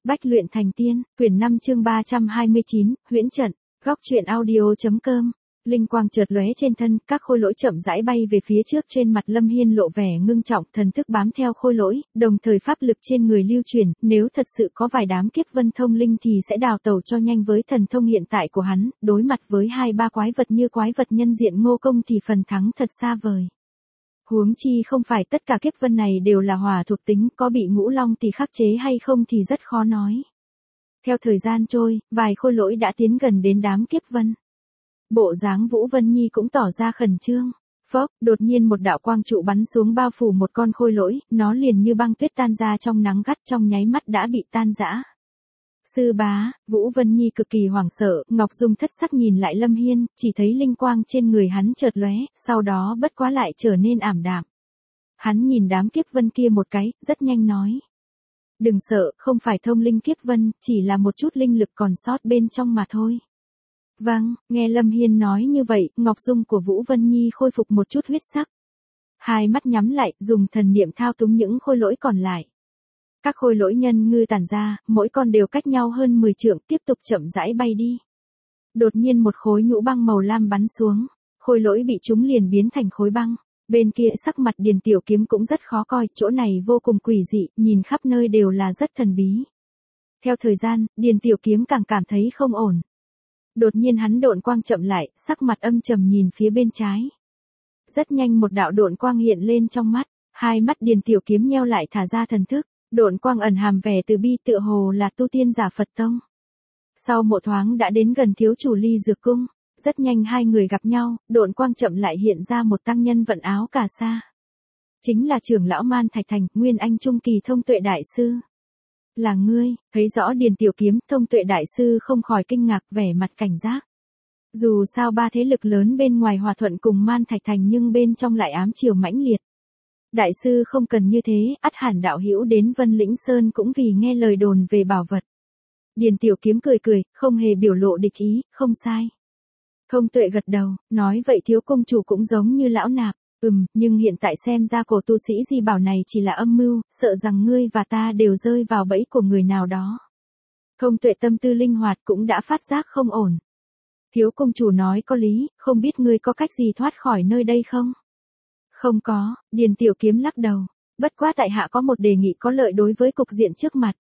Bách luyện thành tiên, quyển 5 chương 329, huyễn trận, góc truyện audio.com. Linh quang chợt lóe trên thân, các khôi lỗi chậm rãi bay về phía trước, trên mặt Lâm Hiên lộ vẻ ngưng trọng, thần thức bám theo khôi lỗi, đồng thời pháp lực trên người lưu truyền, nếu thật sự có vài đám kiếp vân thông linh thì sẽ đào tẩu cho nhanh với thần thông hiện tại của hắn, đối mặt với 2-3 quái vật như quái vật nhân diện Ngô Công thì phần thắng thật xa vời. Huống chi không phải tất cả kiếp vân này đều là hỏa thuộc tính, có bị Ngũ Long thì khắc chế hay không thì rất khó nói. Theo thời gian trôi, vài khôi lỗi đã tiến gần đến đám kiếp vân. Bộ dáng Vũ Vân Nhi cũng tỏ ra khẩn trương. Phốc, đột nhiên một đạo quang trụ bắn xuống bao phủ một con khôi lỗi, nó liền như băng tuyết tan ra trong nắng gắt, trong nháy mắt đã bị tan rã. Sư bá, Vũ Vân Nhi cực kỳ hoảng sợ, Ngọc Dung thất sắc nhìn lại Lâm Hiên, chỉ thấy linh quang trên người hắn chợt lóe, sau đó bất quá lại trở nên ảm đạm. Hắn nhìn đám kiếp vân kia một cái, rất nhanh nói. Đừng sợ, không phải thông linh kiếp vân, chỉ là một chút linh lực còn sót bên trong mà thôi. Vâng, nghe Lâm Hiên nói như vậy, Ngọc Dung của Vũ Vân Nhi khôi phục một chút huyết sắc. Hai mắt nhắm lại, dùng thần niệm thao túng những khôi lỗi còn lại. Các khôi lỗi nhân ngư tản ra, mỗi con đều cách nhau hơn 10 trượng, tiếp tục chậm rãi bay đi. Đột nhiên một khối nhũ băng màu lam bắn xuống, khôi lỗi bị chúng liền biến thành khối băng. Bên kia sắc mặt Điền Tiểu Kiếm cũng rất khó coi, chỗ này vô cùng quỷ dị, nhìn khắp nơi đều là rất thần bí. Theo thời gian, Điền Tiểu Kiếm càng cảm thấy không ổn. Đột nhiên hắn độn quang chậm lại, sắc mặt âm trầm nhìn phía bên trái. Rất nhanh một đạo độn quang hiện lên trong mắt, hai mắt Điền Tiểu Kiếm nheo lại thả ra thần thức, độn quang ẩn hàm vẻ từ bi, tựa hồ là tu tiên giả Phật tông. Sau một thoáng đã đến gần thiếu chủ Ly Dược Cung, rất nhanh hai người gặp nhau, độn quang chậm lại hiện ra một tăng nhân vận áo cà sa. Chính là trưởng lão Man Thạch Thành, Nguyên Anh Trung Kỳ Thông Tuệ Đại Sư. Là ngươi, thấy rõ Điền Tiểu Kiếm, Thông Tuệ Đại Sư không khỏi kinh ngạc, vẻ mặt cảnh giác. Dù sao ba thế lực lớn bên ngoài hòa thuận cùng Man Thạch Thành nhưng bên trong lại ám chiều mãnh liệt. Đại sư không cần như thế, ắt hẳn đạo hữu đến Vân Lĩnh Sơn cũng vì nghe lời đồn về bảo vật. Điền Tiểu Kiếm cười cười, không hề biểu lộ địch ý, không sai. Thông Tuệ gật đầu, nói vậy thiếu công chủ cũng giống như lão nạp. Nhưng hiện tại xem ra cổ tu sĩ Di Bảo này chỉ là âm mưu, sợ rằng ngươi và ta đều rơi vào bẫy của người nào đó. Thông Tuệ tâm tư linh hoạt cũng đã phát giác không ổn. Thiếu công chủ nói có lý, không biết ngươi có cách gì thoát khỏi nơi đây không? Không có, Điền Tiểu Kiếm lắc đầu. Bất quá tại hạ có một đề nghị có lợi đối với cục diện trước mặt.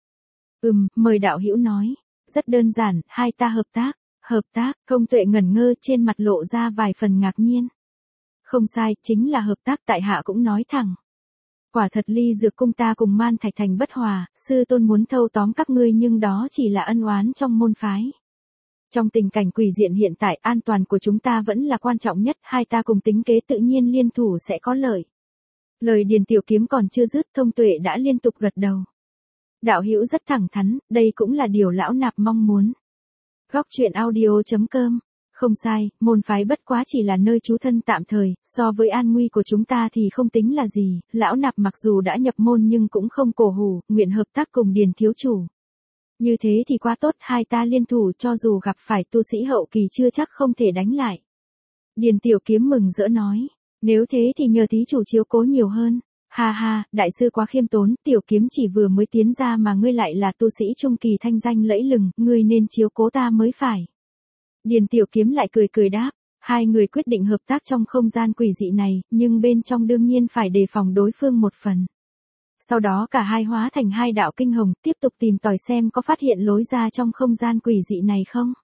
Mời đạo hữu nói. Rất đơn giản, hai ta hợp tác. Hợp tác, Thông Tuệ ngẩn ngơ, trên mặt lộ ra vài phần ngạc nhiên. Không sai, chính là hợp tác, tại hạ cũng nói thẳng. Quả thật Ly Dược Cung ta cùng Man Thạch Thành bất hòa, sư tôn muốn thâu tóm các ngươi nhưng đó chỉ là ân oán trong môn phái. Trong tình cảnh quỷ diện hiện tại, an toàn của chúng ta vẫn là quan trọng nhất, hai ta cùng tính kế tự nhiên liên thủ sẽ có lợi. Lời Điền Tiểu Kiếm còn chưa dứt, Thông Tuệ đã liên tục gật đầu. Đạo hữu rất thẳng thắn, đây cũng là điều lão nạp mong muốn. Góc truyện audio.com. Không sai, môn phái bất quá chỉ là nơi trú thân tạm thời, so với an nguy của chúng ta thì không tính là gì, lão nạp mặc dù đã nhập môn nhưng cũng không cổ hủ, nguyện hợp tác cùng Điền thiếu chủ. Như thế thì quá tốt, hai ta liên thủ cho dù gặp phải tu sĩ hậu kỳ chưa chắc không thể đánh lại. Điền Tiểu Kiếm mừng rỡ nói, nếu thế thì nhờ thí chủ chiếu cố nhiều hơn. Ha ha, đại sư quá khiêm tốn, Tiểu Kiếm chỉ vừa mới tiến ra mà ngươi lại là tu sĩ trung kỳ thanh danh lẫy lừng, ngươi nên chiếu cố ta mới phải. Điền Tiểu Kiếm lại cười cười đáp, hai người quyết định hợp tác trong không gian quỷ dị này, nhưng bên trong đương nhiên phải đề phòng đối phương một phần. Sau đó cả hai hóa thành hai đạo kinh hồng, tiếp tục tìm tòi xem có phát hiện lối ra trong không gian quỷ dị này không.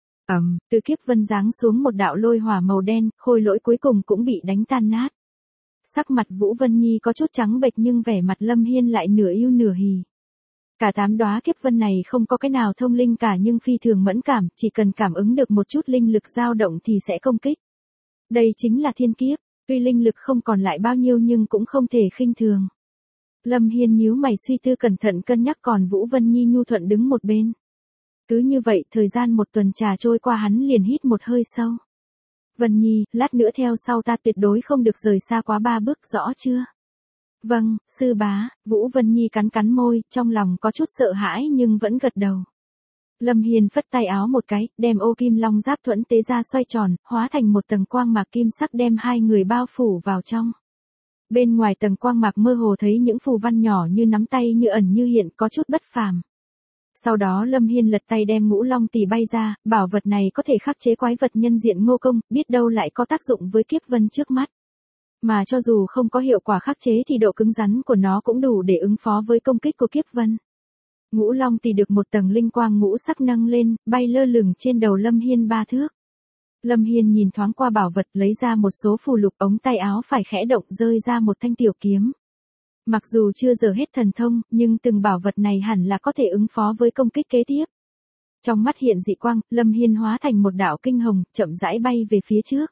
Từ kiếp vân giáng xuống một đạo lôi hỏa màu đen, khôi lỗi cuối cùng cũng bị đánh tan nát. Sắc mặt Vũ Vân Nhi có chút trắng bệch nhưng vẻ mặt Lâm Hiên lại nửa yêu nửa hỉ. Cả 8 đóa kiếp vân này không có cái nào thông linh cả nhưng phi thường mẫn cảm, chỉ cần cảm ứng được một chút linh lực dao động thì sẽ công kích. Đây chính là thiên kiếp, tuy linh lực không còn lại bao nhiêu nhưng cũng không thể khinh thường. Lâm Hiên nhíu mày suy tư cẩn thận cân nhắc, còn Vũ Vân Nhi nhu thuận đứng một bên. Cứ như vậy, thời gian một tuần trà trôi qua, hắn liền hít một hơi sâu. Vân Nhi, lát nữa theo sau ta tuyệt đối không được rời xa quá 3 bước, rõ chưa? Vâng, sư bá. Vũ Vân Nhi cắn cắn môi, trong lòng có chút sợ hãi nhưng vẫn gật đầu. Lâm Hiên phất tay áo một cái, đem ô kim long giáp thuẫn tế ra xoay tròn, hóa thành một tầng quang mạc kim sắc đem hai người bao phủ vào trong. Bên ngoài tầng quang mạc mơ hồ thấy những phù văn nhỏ như nắm tay, như ẩn như hiện, có chút bất phàm. Sau đó Lâm Hiên lật tay đem Ngũ Long Tỳ bay ra, bảo vật này có thể khắc chế quái vật nhân diện Ngô Công, biết đâu lại có tác dụng với kiếp vân trước mắt. Mà cho dù không có hiệu quả khắc chế thì độ cứng rắn của nó cũng đủ để ứng phó với công kích của kiếp vân. Ngũ Long Tỳ được một tầng linh quang ngũ sắc nâng lên, bay lơ lửng trên đầu Lâm Hiên 3 thước. Lâm Hiên nhìn thoáng qua bảo vật, lấy ra một số phù lục, ống tay áo phải khẽ động rơi ra một thanh tiểu kiếm. Mặc dù chưa giờ hết thần thông, nhưng từng bảo vật này hẳn là có thể ứng phó với công kích kế tiếp. Trong mắt hiện dị quang, Lâm Hiên hóa thành một đạo kinh hồng, chậm rãi bay về phía trước.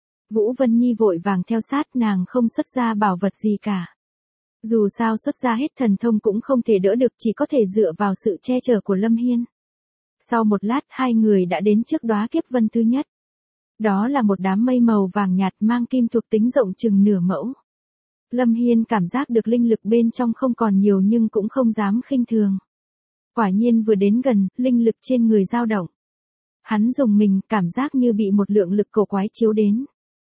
Vũ Vân Nhi vội vàng theo sát, nàng không xuất ra bảo vật gì cả. Dù sao xuất ra hết thần thông cũng không thể đỡ được, chỉ có thể dựa vào sự che chở của Lâm Hiên. Sau một lát, hai người đã đến trước đóa kiếp vân thứ nhất. Đó là một đám mây màu vàng nhạt mang kim thuộc tính rộng chừng nửa mẫu. Lâm Hiên cảm giác được linh lực bên trong không còn nhiều nhưng cũng không dám khinh thường. Quả nhiên vừa đến gần, linh lực trên người dao động. Hắn dùng mình, cảm giác như bị một lượng lực cổ quái chiếu đến.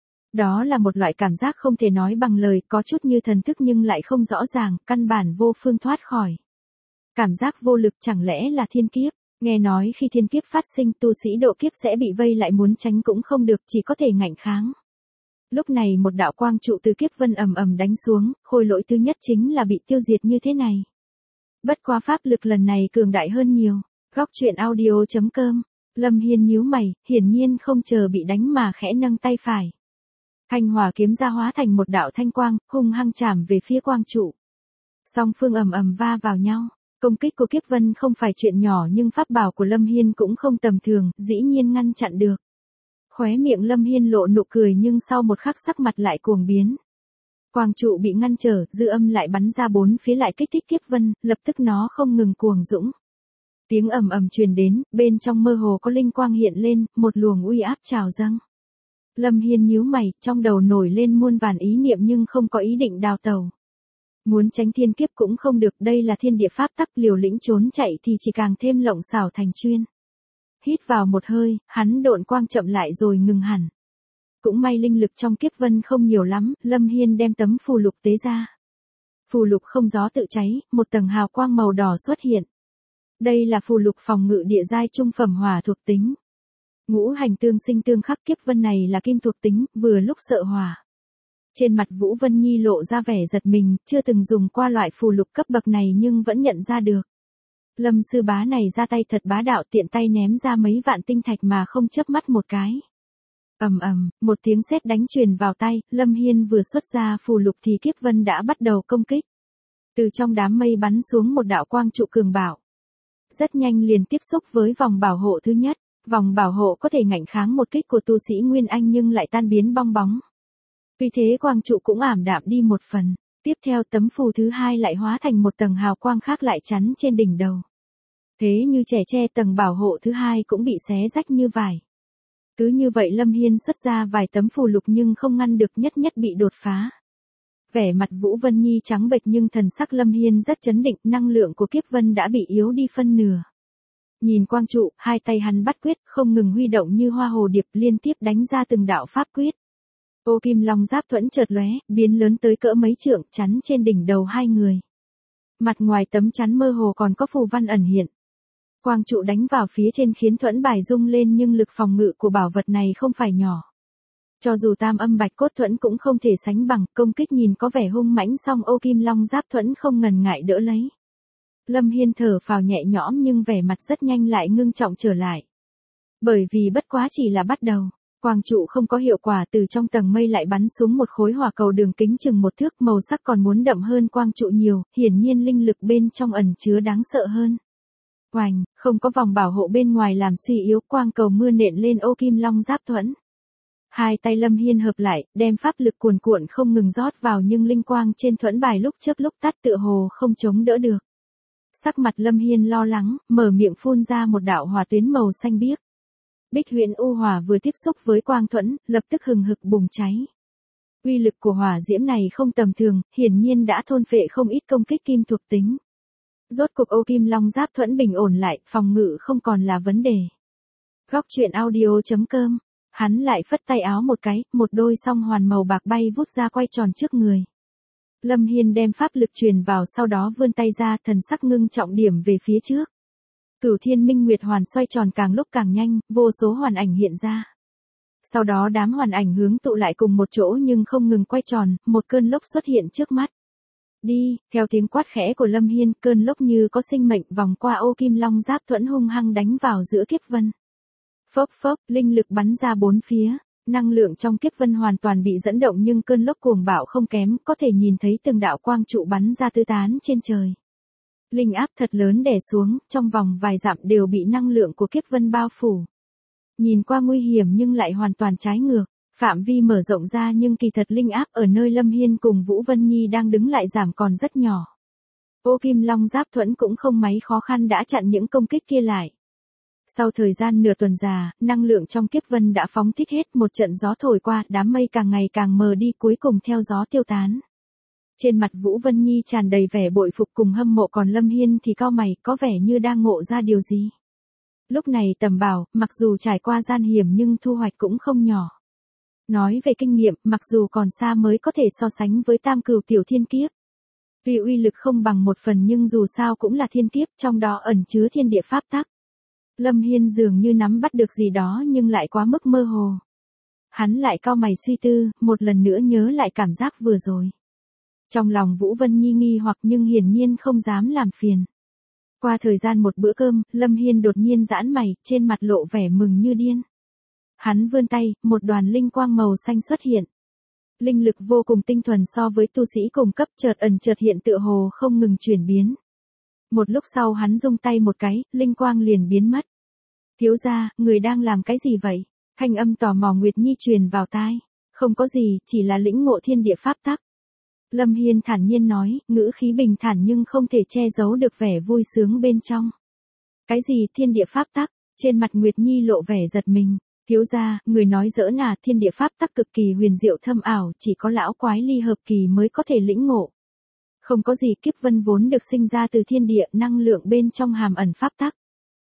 Đó là một loại cảm giác không thể nói bằng lời, có chút như thần thức nhưng lại không rõ ràng, căn bản vô phương thoát khỏi. Cảm giác vô lực chẳng lẽ là thiên kiếp? Nghe nói khi thiên kiếp phát sinh tu sĩ độ kiếp sẽ bị vây lại, muốn tránh cũng không được, chỉ có thể ngạnh kháng. Lúc này một đạo quang trụ từ kiếp vân ầm ầm đánh xuống, khôi lỗi thứ nhất chính là bị tiêu diệt như thế này. Bất quá pháp lực lần này cường đại hơn nhiều. Góc truyện audio.com. Lâm Hiên nhíu mày, hiển nhiên không chờ bị đánh mà khẽ nâng tay phải. Thanh hỏa kiếm ra hóa thành một đạo thanh quang, hung hăng chạm về phía quang trụ. Song phương ầm ầm va vào nhau. Công kích của kiếp vân không phải chuyện nhỏ nhưng pháp bảo của Lâm Hiên cũng không tầm thường, dĩ nhiên ngăn chặn được. Khóe miệng Lâm Hiên lộ nụ cười nhưng sau một khắc sắc mặt lại cuồng biến. Quang trụ bị ngăn trở, dư âm lại bắn ra bốn phía lại kích thích kiếp vân, lập tức nó không ngừng cuồng dũng. Tiếng ầm ầm truyền đến, bên trong mơ hồ có linh quang hiện lên, một luồng uy áp trào dâng. Lâm Hiên nhíu mày, trong đầu nổi lên muôn vàn ý niệm nhưng không có ý định đào tẩu. Muốn tránh thiên kiếp cũng không được, đây là thiên địa pháp tắc, liều lĩnh trốn chạy thì chỉ càng thêm lộng xảo thành chuyên. Hít vào một hơi, hắn độn quang chậm lại rồi ngừng hẳn. Cũng may linh lực trong kiếp vân không nhiều lắm, Lâm Hiên đem tấm phù lục tế ra. Phù lục không gió tự cháy, một tầng hào quang màu đỏ xuất hiện. Đây là phù lục phòng ngự địa giai trung phẩm hỏa thuộc tính. Ngũ hành tương sinh tương khắc, kiếp vân này là kim thuộc tính, vừa lúc sợ hỏa. Trên mặt Vũ Vân Nhi lộ ra vẻ giật mình, chưa từng dùng qua loại phù lục cấp bậc này nhưng vẫn nhận ra được. Lâm sư bá này ra tay thật bá đạo, tiện tay ném ra mấy vạn tinh thạch mà không chớp mắt một cái. Ầm ầm, một tiếng sét đánh truyền vào tay, Lâm Hiên vừa xuất ra phù lục thì kiếp vân đã bắt đầu công kích. Từ trong đám mây bắn xuống một đạo quang trụ cường bạo. Rất nhanh liền tiếp xúc với vòng bảo hộ thứ nhất. Vòng bảo hộ có thể ngạnh kháng một kích của tu sĩ Nguyên Anh nhưng lại tan biến bong bóng. Vì thế quang trụ cũng ảm đạm đi một phần. Tiếp theo tấm phù thứ hai lại hóa thành một tầng hào quang khác lại chắn trên đỉnh đầu. Thế như trẻ tre, tầng bảo hộ thứ hai cũng bị xé rách như vải. Cứ như vậy Lâm Hiên xuất ra vài tấm phù lục nhưng không ngăn được, nhất nhất bị đột phá. Vẻ mặt Vũ Vân Nhi trắng bệch nhưng thần sắc Lâm Hiên rất chấn định, năng lượng của kiếp vân đã bị yếu đi phân nửa. Nhìn quang trụ, hai tay hắn bắt quyết, không ngừng huy động như hoa hồ điệp, liên tiếp đánh ra từng đạo pháp quyết. Ô kim long giáp thuẫn chợt lóe, biến lớn tới cỡ mấy trượng, chắn trên đỉnh đầu hai người. Mặt ngoài tấm chắn mơ hồ còn có phù văn ẩn hiện. Quang trụ đánh vào phía trên khiến thuẫn bài rung lên nhưng lực phòng ngự của bảo vật này không phải nhỏ. Cho dù tam âm bạch cốt thuẫn cũng không thể sánh bằng, công kích nhìn có vẻ hung mãnh song ô kim long giáp thuẫn không ngần ngại đỡ lấy. Lâm Hiên thở phào nhẹ nhõm nhưng vẻ mặt rất nhanh lại ngưng trọng trở lại. Bởi vì bất quá chỉ là bắt đầu, quang trụ không có hiệu quả, từ trong tầng mây lại bắn xuống một khối hỏa cầu đường kính chừng 1 thước, màu sắc còn muốn đậm hơn quang trụ nhiều, hiển nhiên linh lực bên trong ẩn chứa đáng sợ hơn. Oành, không có vòng bảo hộ bên ngoài làm suy yếu, quang cầu mưa nện lên ô kim long giáp thuẫn. Hai tay Lâm Hiên hợp lại, đem pháp lực cuồn cuộn không ngừng rót vào nhưng linh quang trên thuẫn bài lúc chớp lúc tắt, tựa hồ không chống đỡ được. Sắc mặt Lâm Hiên lo lắng, mở miệng phun ra một đạo hỏa tuyến màu xanh biếc. Bích Huyền U Hỏa vừa tiếp xúc với quang thuẫn, lập tức hừng hực bùng cháy. Uy lực của hỏa diễm này không tầm thường, hiển nhiên đã thôn phệ không ít công kích kim thuộc tính. Rốt cuộc ô kim long giáp thuẫn bình ổn lại, phòng ngự không còn là vấn đề. Góc truyện audio.com. Hắn lại phất tay áo một cái, một đôi song hoàn màu bạc bay vút ra quay tròn trước người. Lâm Hiên đem pháp lực truyền vào, sau đó vươn tay ra, thần sắc ngưng trọng điểm về phía trước. Cửu Thiên Minh Nguyệt Hoàn xoay tròn càng lúc càng nhanh, vô số hoàn ảnh hiện ra. Sau đó đám hoàn ảnh hướng tụ lại cùng một chỗ nhưng không ngừng quay tròn, một cơn lốc xuất hiện trước mắt. Đi, theo tiếng quát khẽ của Lâm Hiên, cơn lốc như có sinh mệnh vòng qua ô kim long giáp thuẫn hung hăng đánh vào giữa kiếp vân. Phốc phốc, linh lực bắn ra bốn phía, năng lượng trong kiếp vân hoàn toàn bị dẫn động nhưng cơn lốc cuồng bạo không kém, có thể nhìn thấy từng đạo quang trụ bắn ra tứ tán trên trời. Linh áp thật lớn đè xuống, trong vòng vài dặm đều bị năng lượng của kiếp vân bao phủ. Nhìn qua nguy hiểm nhưng lại hoàn toàn trái ngược, phạm vi mở rộng ra nhưng kỳ thật linh áp ở nơi Lâm Hiên cùng Vũ Vân Nhi đang đứng lại giảm còn rất nhỏ. Ô kim long giáp thuẫn cũng không mấy khó khăn đã chặn những công kích kia lại. Sau thời gian nửa tuần già, năng lượng trong kiếp vân đã phóng thích hết, một trận gió thổi qua, đám mây càng ngày càng mờ đi cuối cùng theo gió tiêu tán. Trên mặt Vũ Vân Nhi tràn đầy vẻ bội phục cùng hâm mộ, còn Lâm Hiên thì cau mày, có vẻ như đang ngộ ra điều gì. Lúc này Tầm Bảo, mặc dù trải qua gian hiểm nhưng thu hoạch cũng không nhỏ. Nói về kinh nghiệm, mặc dù còn xa mới có thể so sánh với Tam Cửu Tiểu Thiên Kiếp. Vì uy lực không bằng một phần nhưng dù sao cũng là thiên kiếp, trong đó ẩn chứa thiên địa pháp tắc. Lâm Hiên dường như nắm bắt được gì đó nhưng lại quá mức mơ hồ. Hắn lại cau mày suy tư, một lần nữa nhớ lại cảm giác vừa rồi. Trong lòng Vũ Vân Nhi nghi hoặc nhưng hiển nhiên không dám làm phiền. Qua thời gian một bữa cơm, Lâm Hiên đột nhiên giãn mày, trên mặt lộ vẻ mừng như điên. Hắn vươn tay, một đoàn linh quang màu xanh xuất hiện. Linh lực vô cùng tinh thuần so với tu sĩ cùng cấp, chợt ẩn chợt hiện tựa hồ không ngừng chuyển biến. Một lúc sau hắn rung tay một cái, linh quang liền biến mất. Thiếu gia, người đang làm cái gì vậy? Thanh âm tò mò Nguyệt Nhi truyền vào tai. Không có gì, chỉ là lĩnh ngộ thiên địa pháp tắc. Lâm Hiên thản nhiên nói, ngữ khí bình thản nhưng không thể che giấu được vẻ vui sướng bên trong. Cái gì thiên địa pháp tắc? Trên mặt Nguyệt Nhi lộ vẻ giật mình. Thiếu gia, người nói giỡn à, thiên địa pháp tắc cực kỳ huyền diệu thâm ảo, chỉ có lão quái ly hợp kỳ mới có thể lĩnh ngộ. Không có gì, kiếp vân vốn được sinh ra từ thiên địa, năng lượng bên trong hàm ẩn pháp tắc.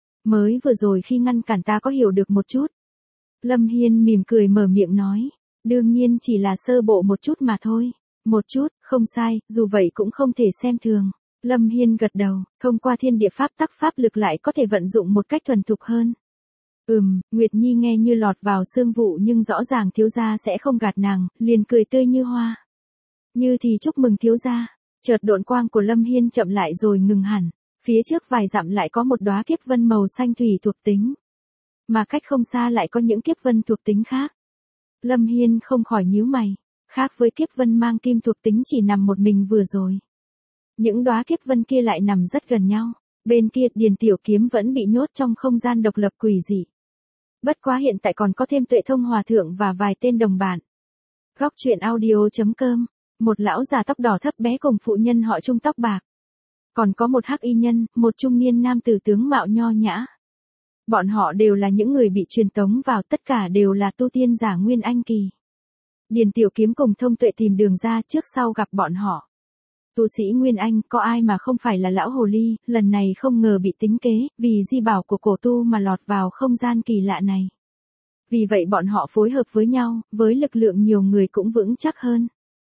Mới vừa rồi khi ngăn cản ta có hiểu được một chút. Lâm Hiên mỉm cười mở miệng nói, đương nhiên chỉ là sơ bộ một chút mà thôi. Một chút, không sai, dù vậy cũng không thể xem thường. Lâm Hiên gật đầu, thông qua thiên địa pháp tắc pháp lực lại có thể vận dụng một cách thuần thục hơn. Nguyệt Nhi nghe như lọt vào sương vụ nhưng rõ ràng thiếu gia sẽ không gạt nàng, liền cười tươi như hoa. Như thì chúc mừng thiếu gia. Chợt độn quang của Lâm Hiên chậm lại rồi ngừng hẳn. Phía trước vài dặm lại có một đóa kiếp vân màu xanh thủy thuộc tính. Mà cách không xa lại có những kiếp vân thuộc tính khác. Lâm Hiên không khỏi nhíu mày. Khác với kiếp vân mang kim thuộc tính chỉ nằm một mình vừa rồi. Những đóa kiếp vân kia lại nằm rất gần nhau. Bên kia Điền Tiểu Kiếm vẫn bị nhốt trong không gian độc lập quỷ dị. Bất quá hiện tại còn có thêm Tuệ Thông Hòa Thượng và vài tên đồng bạn. Góc truyện audio.com. Một lão già tóc đỏ thấp bé cùng phụ nhân họ Trung tóc bạc. Còn có một hắc y nhân, một trung niên nam tử tướng mạo nho nhã. Bọn họ đều là những người bị truyền tống vào, tất cả đều là tu tiên giả Nguyên Anh kỳ. Điền Tiểu Kiếm cùng Thông Tuệ tìm đường ra trước sau gặp bọn họ. Tu sĩ Nguyên Anh, có ai mà không phải là lão hồ ly, lần này không ngờ bị tính kế, vì di bảo của cổ tu mà lọt vào không gian kỳ lạ này. Vì vậy bọn họ phối hợp với nhau, với lực lượng nhiều người cũng vững chắc hơn.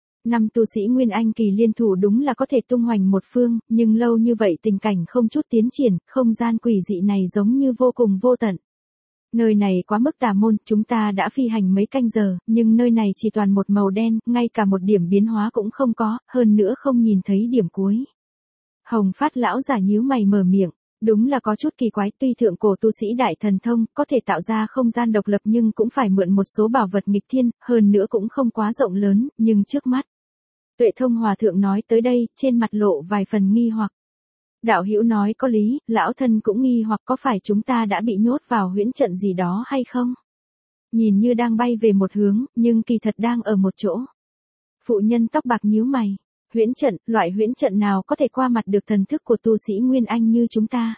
5 tu sĩ Nguyên Anh kỳ liên thủ đúng là có thể tung hoành một phương, nhưng lâu như vậy tình cảnh không chút tiến triển, không gian quỷ dị này giống như vô cùng vô tận. Nơi này quá mức tà môn, chúng ta đã phi hành mấy canh giờ, nhưng nơi này chỉ toàn một màu đen, ngay cả một điểm biến hóa cũng không có, hơn nữa không nhìn thấy điểm cuối. Hồng Phát lão giả nhíu mày mở miệng, đúng là có chút kỳ quái, tuy thượng cổ tu sĩ đại thần thông có thể tạo ra không gian độc lập nhưng cũng phải mượn một số bảo vật nghịch thiên, hơn nữa cũng không quá rộng lớn, nhưng trước mắt. Tuệ Thông Hòa Thượng nói tới đây, trên mặt lộ vài phần nghi hoặc. Đạo hữu nói có lý, lão thân cũng nghi hoặc có phải chúng ta đã bị nhốt vào huyễn trận gì đó hay không? Nhìn như đang bay về một hướng, nhưng kỳ thật đang ở một chỗ. Phụ nhân tóc bạc nhíu mày. Huyễn trận, loại huyễn trận nào có thể qua mặt được thần thức của tu sĩ Nguyên Anh như chúng ta?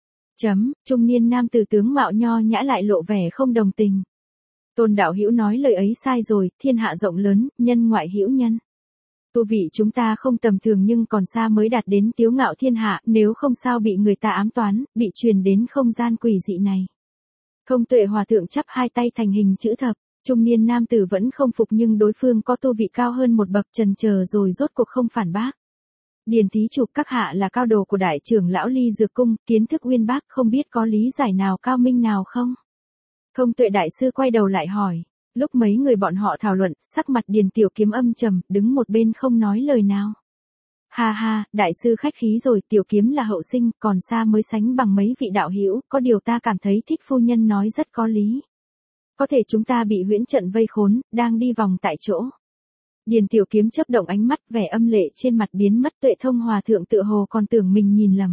Trung niên nam tử tướng mạo nho nhã lại lộ vẻ không đồng tình. Tôn đạo hữu nói lời ấy sai rồi, thiên hạ rộng lớn, nhân ngoại hữu nhân. Tu vị chúng ta không tầm thường nhưng còn xa mới đạt đến tiếu ngạo thiên hạ, nếu không sao bị người ta ám toán, bị truyền đến không gian quỷ dị này. Thông Tuệ Hòa Thượng chắp hai tay thành hình chữ thập, trung niên nam tử vẫn không phục nhưng đối phương có tu vị cao hơn một bậc, chần chờ rồi rốt cuộc không phản bác. Điền thí chủ, các hạ là cao đồ của đại trưởng lão Ly Dược Cung, kiến thức uyên bác, không biết có lý giải nào cao minh nào không? Thông Tuệ đại sư quay đầu lại hỏi. Lúc mấy người bọn họ thảo luận, sắc mặt Điền Tiểu Kiếm âm trầm, đứng một bên không nói lời nào. Ha ha, đại sư khách khí rồi, Tiểu Kiếm là hậu sinh, còn xa mới sánh bằng mấy vị đạo hữu, có điều ta cảm thấy Thích phu nhân nói rất có lý. Có thể chúng ta bị huyễn trận vây khốn, đang đi vòng tại chỗ. Điền Tiểu Kiếm chớp động ánh mắt, vẻ âm lệ trên mặt biến mất. Tuệ Thông hòa thượng tựa hồ còn tưởng mình nhìn lầm.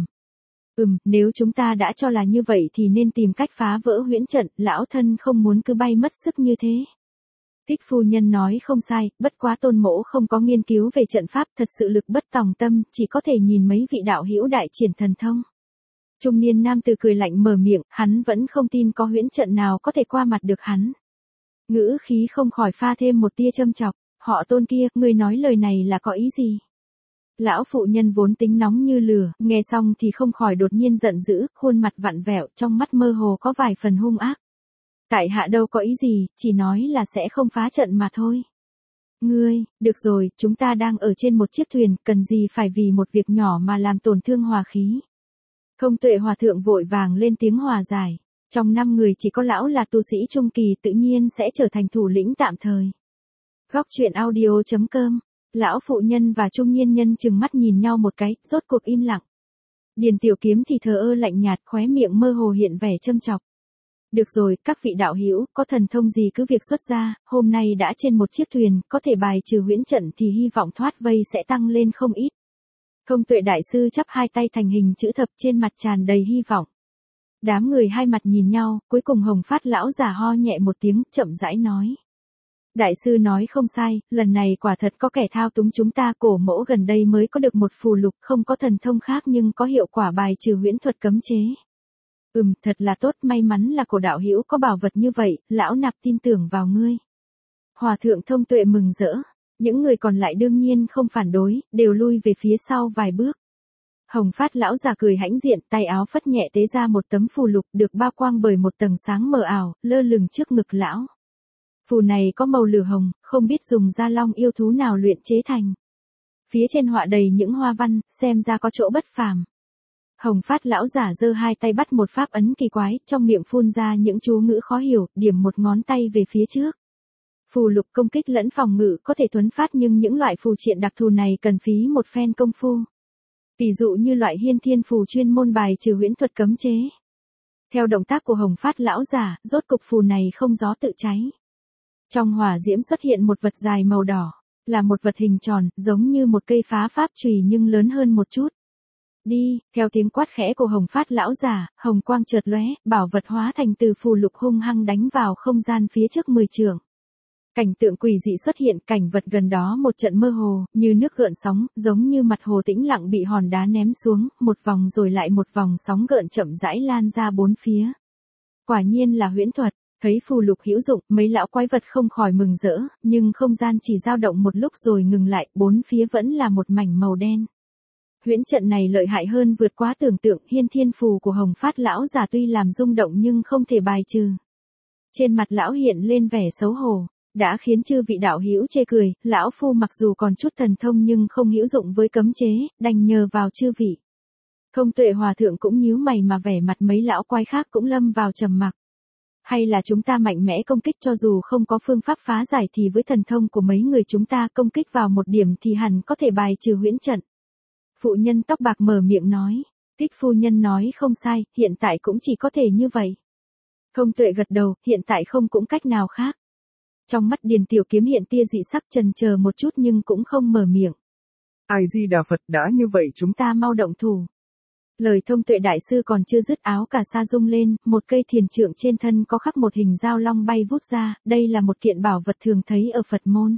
Nếu chúng ta đã cho là như vậy thì nên tìm cách phá vỡ huyễn trận, lão thân không muốn cứ bay mất sức như thế. Thích phu nhân nói không sai, bất quá Tôn mỗ không có nghiên cứu về trận pháp, thật sự lực bất tòng tâm, chỉ có thể nhìn mấy vị đạo hữu đại triển thần thông. Trung niên nam tử cười lạnh mở miệng, hắn vẫn không tin có huyễn trận nào có thể qua mặt được hắn. Ngữ khí không khỏi pha thêm một tia châm chọc, họ Tôn kia, ngươi nói lời này là có ý gì? Lão phụ nhân vốn tính nóng như lửa, nghe xong thì không khỏi đột nhiên giận dữ, khuôn mặt vặn vẹo, trong mắt mơ hồ có vài phần hung ác. Tại hạ đâu có ý gì, chỉ nói là sẽ không phá trận mà thôi. Ngươi, được rồi, chúng ta đang ở trên một chiếc thuyền, cần gì phải vì một việc nhỏ mà làm tổn thương hòa khí. Thông Tuệ hòa thượng vội vàng lên tiếng hòa giải. Trong 5 người chỉ có lão là tu sĩ trung kỳ, tự nhiên sẽ trở thành thủ lĩnh tạm thời. Góc truyện audio.com. Lão phụ nhân và trung niên nhân chừng mắt nhìn nhau một cái, rốt cuộc im lặng. Điền Tiểu Kiếm thì thờ ơ lạnh nhạt, khóe miệng mơ hồ hiện vẻ châm chọc. Được rồi, các vị đạo hữu, có thần thông gì cứ việc xuất ra, hôm nay đã trên một chiếc thuyền, có thể bài trừ huyễn trận thì hy vọng thoát vây sẽ tăng lên không ít. Thông Tuệ đại sư chắp hai tay thành hình chữ thập, trên mặt tràn đầy hy vọng. Đám người hai mặt nhìn nhau, cuối cùng Hồng Phát lão giả ho nhẹ một tiếng, chậm rãi nói. Đại sư nói không sai, lần này quả thật có kẻ thao túng chúng ta, cổ mẫu gần đây mới có được một phù lục, không có thần thông khác nhưng có hiệu quả bài trừ huyễn thuật cấm chế. Thật là tốt, may mắn là cổ đạo hữu có bảo vật như vậy, lão nạp tin tưởng vào ngươi. Hòa thượng Thông Tuệ mừng rỡ, những người còn lại đương nhiên không phản đối, đều lui về phía sau vài bước. Hồng Phát lão già cười hãnh diện, tay áo phất nhẹ tế ra một tấm phù lục được bao quang bởi một tầng sáng mờ ảo, lơ lửng trước ngực lão. Phù này có màu lửa hồng, không biết dùng da long yêu thú nào luyện chế thành. Phía trên họa đầy những hoa văn, xem ra có chỗ bất phàm. Hồng Phát lão giả giơ hai tay bắt một pháp ấn kỳ quái, trong miệng phun ra những chú ngữ khó hiểu, điểm một ngón tay về phía trước. Phù lục công kích lẫn phòng ngự có thể thuấn phát, nhưng những loại phù triện đặc thù này cần phí một phen công phu. Tỷ dụ như loại hiên thiên phù chuyên môn bài trừ huyễn thuật cấm chế. Theo động tác của Hồng Phát lão giả, rốt cục phù này không gió tự cháy. Trong hỏa diễm xuất hiện một vật dài màu đỏ, là một vật hình tròn, giống như một cây phá pháp chùy nhưng lớn hơn một chút. Đi, theo tiếng quát khẽ của Hồng Phát lão giả, hồng quang chợt lóe, bảo vật hóa thành từ phù lục hung hăng đánh vào không gian phía trước 10 trượng. Cảnh tượng quỷ dị xuất hiện, cảnh vật gần đó một trận mơ hồ, như nước gợn sóng, giống như mặt hồ tĩnh lặng bị hòn đá ném xuống, một vòng rồi lại một vòng sóng gợn chậm rãi lan ra bốn phía. Quả nhiên là huyễn thuật. Thấy phù lục hữu dụng, mấy lão quái vật không khỏi mừng rỡ, nhưng không gian chỉ dao động một lúc rồi ngừng lại, bốn phía vẫn là một mảnh màu đen. Huyễn trận này lợi hại hơn vượt quá tưởng tượng, hiên thiên phù của Hồng Phát lão giả tuy làm rung động nhưng không thể bài trừ. Trên mặt lão hiện lên vẻ xấu hổ, đã khiến chư vị đạo hữu chê cười, lão phu mặc dù còn chút thần thông nhưng không hữu dụng với cấm chế, đành nhờ vào chư vị. Thông Tuệ hòa thượng cũng nhíu mày mà vẻ mặt mấy lão quái khác cũng lâm vào trầm mặc. Hay là chúng ta mạnh mẽ công kích, cho dù không có phương pháp phá giải thì với thần thông của mấy người chúng ta công kích vào một điểm thì hẳn có thể bài trừ huyễn trận. Phụ nhân tóc bạc mở miệng nói. Thích phu nhân nói không sai, hiện tại cũng chỉ có thể như vậy. Thông Tuệ gật đầu, hiện tại không cũng cách nào khác. Trong mắt Điền Tiểu Kiếm hiện tia dị sắc, chần chờ một chút nhưng cũng không mở miệng. Ai Di Đà Phật, đã như vậy chúng ta mau động thủ. Lời Thông Tuệ đại sư còn chưa dứt, áo cà sa rung lên, một cây thiền trượng trên thân có khắc một hình dao long bay vút ra, đây là một kiện bảo vật thường thấy ở Phật môn.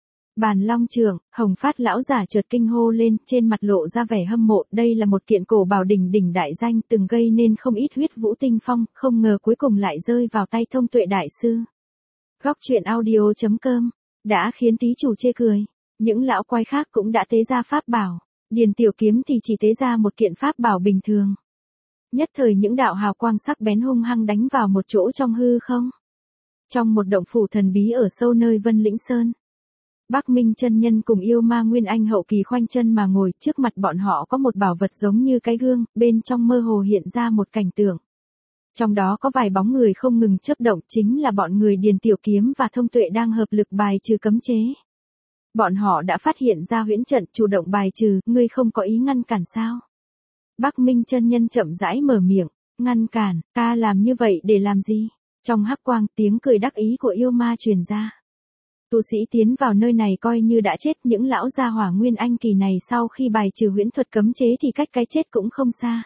Bàn long trượng, Hồng Phát lão giả chợt kinh hô lên, trên mặt lộ ra vẻ hâm mộ, đây là một kiện cổ bảo đỉnh đỉnh đại danh, từng gây nên không ít huyết vũ tinh phong, không ngờ cuối cùng lại rơi vào tay Thông Tuệ đại sư. Góc truyện audio.com, đã khiến tí chủ chê cười, những lão quái khác cũng đã tế ra pháp bảo. Điền Tiểu Kiếm thì chỉ tế ra một kiện pháp bảo bình thường. Nhất thời những đạo hào quang sắc bén hung hăng đánh vào một chỗ trong hư không. Trong một động phủ thần bí ở sâu nơi Vân Lĩnh Sơn. Bắc Minh chân nhân cùng yêu ma Nguyên Anh hậu kỳ khoanh chân mà ngồi, trước mặt bọn họ có một bảo vật giống như cái gương, bên trong mơ hồ hiện ra một cảnh tượng. Trong đó có vài bóng người không ngừng chớp động, chính là bọn người Điền Tiểu Kiếm và Thông Tuệ đang hợp lực bài trừ cấm chế. Bọn họ đã phát hiện ra huyễn trận, chủ động bài trừ, ngươi không có ý ngăn cản sao? Bắc Minh chân nhân chậm rãi mở miệng, ngăn cản, ta làm như vậy để làm gì? Trong hắc quang, tiếng cười đắc ý của yêu ma truyền ra. Tu sĩ tiến vào nơi này coi như đã chết, những lão gia hỏa Nguyên Anh kỳ này sau khi bài trừ huyễn thuật cấm chế thì cách cái chết cũng không xa.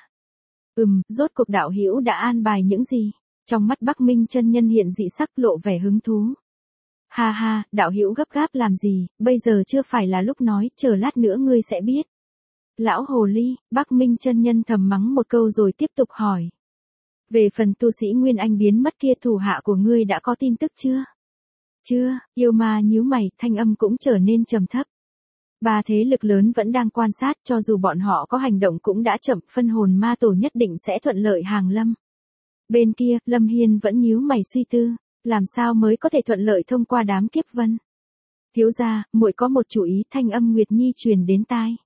Rốt cuộc đạo hữu đã an bài những gì? Trong mắt Bắc Minh chân nhân hiện dị sắc, lộ vẻ hứng thú. Ha ha, đạo hữu gấp gáp làm gì, bây giờ chưa phải là lúc nói, chờ lát nữa ngươi sẽ biết. Lão hồ ly, Bắc Minh chân nhân thầm mắng một câu rồi tiếp tục hỏi. Về phần tu sĩ Nguyên Anh biến mất kia, thủ hạ của ngươi đã có tin tức chưa? Chưa, yêu ma nhíu mày, thanh âm cũng trở nên trầm thấp. Ba thế lực lớn vẫn đang quan sát, cho dù bọn họ có hành động cũng đã chậm, phân hồn ma tổ nhất định sẽ thuận lợi hàng lâm. Bên kia, Lâm Hiên vẫn nhíu mày suy tư, làm sao mới có thể thuận lợi thông qua đám kiếp vân. Thiếu gia, muội có một chủ ý, thanh âm Nguyệt Nhi truyền đến tai.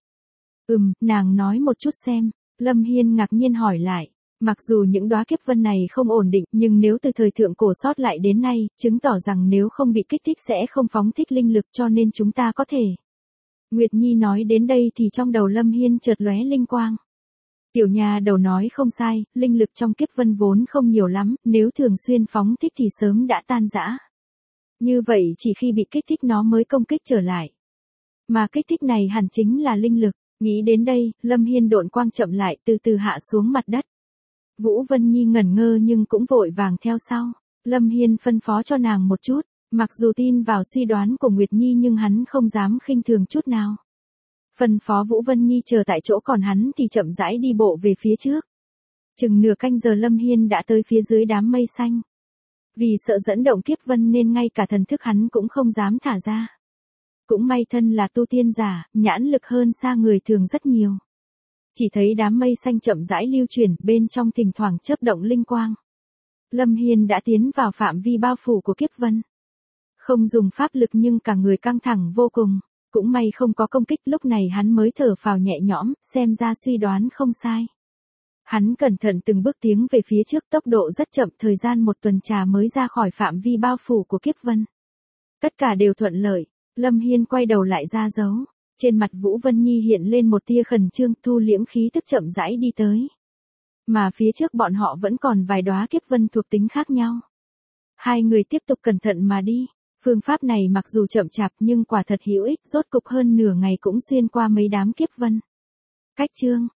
Nàng nói một chút xem, Lâm Hiên ngạc nhiên hỏi lại. Mặc dù những đóa kiếp vân này không ổn định, nhưng nếu từ thời thượng cổ sót lại đến nay, chứng tỏ rằng nếu không bị kích thích sẽ không phóng thích linh lực, cho nên chúng ta có thể. Nguyệt Nhi nói đến đây thì trong đầu Lâm Hiên chợt lóe linh quang. Tiểu nhà đầu nói không sai, linh lực trong kiếp vân vốn không nhiều lắm, nếu thường xuyên phóng thích thì sớm đã tan rã. Như vậy chỉ khi bị kích thích nó mới công kích trở lại. Mà kích thích này hẳn chính là linh lực. Nghĩ đến đây, Lâm Hiên độn quang chậm lại, từ từ hạ xuống mặt đất. Vũ Vân Nhi ngẩn ngơ nhưng cũng vội vàng theo sau. Lâm Hiên phân phó cho nàng một chút, mặc dù tin vào suy đoán của Nguyệt Nhi nhưng hắn không dám khinh thường chút nào. Phân phó Vũ Vân Nhi chờ tại chỗ, còn hắn thì chậm rãi đi bộ về phía trước. Chừng nửa canh giờ Lâm Hiên đã tới phía dưới đám mây xanh. Vì sợ dẫn động kiếp vân nên ngay cả thần thức hắn cũng không dám thả ra. Cũng may thân là tu tiên giả, nhãn lực hơn xa người thường rất nhiều. Chỉ thấy đám mây xanh chậm rãi lưu chuyển, bên trong thỉnh thoảng chớp động linh quang. Lâm Hiên đã tiến vào phạm vi bao phủ của kiếp vân. Không dùng pháp lực nhưng cả người căng thẳng vô cùng. Cũng may không có công kích, lúc này hắn mới thở phào nhẹ nhõm, xem ra suy đoán không sai. Hắn cẩn thận từng bước tiến về phía trước, tốc độ rất chậm, thời gian một tuần trà mới ra khỏi phạm vi bao phủ của kiếp vân. Tất cả đều thuận lợi, Lâm Hiên quay đầu lại ra dấu. Trên mặt Vũ Vân Nhi hiện lên một tia khẩn trương, thu liễm khí tức chậm rãi đi tới. Mà phía trước bọn họ vẫn còn vài đóa kiếp vân thuộc tính khác nhau. Hai người tiếp tục cẩn thận mà đi. Phương pháp này mặc dù chậm chạp nhưng quả thật hữu ích, rốt cục hơn nửa ngày cũng xuyên qua mấy đám kiếp vân. Cách chương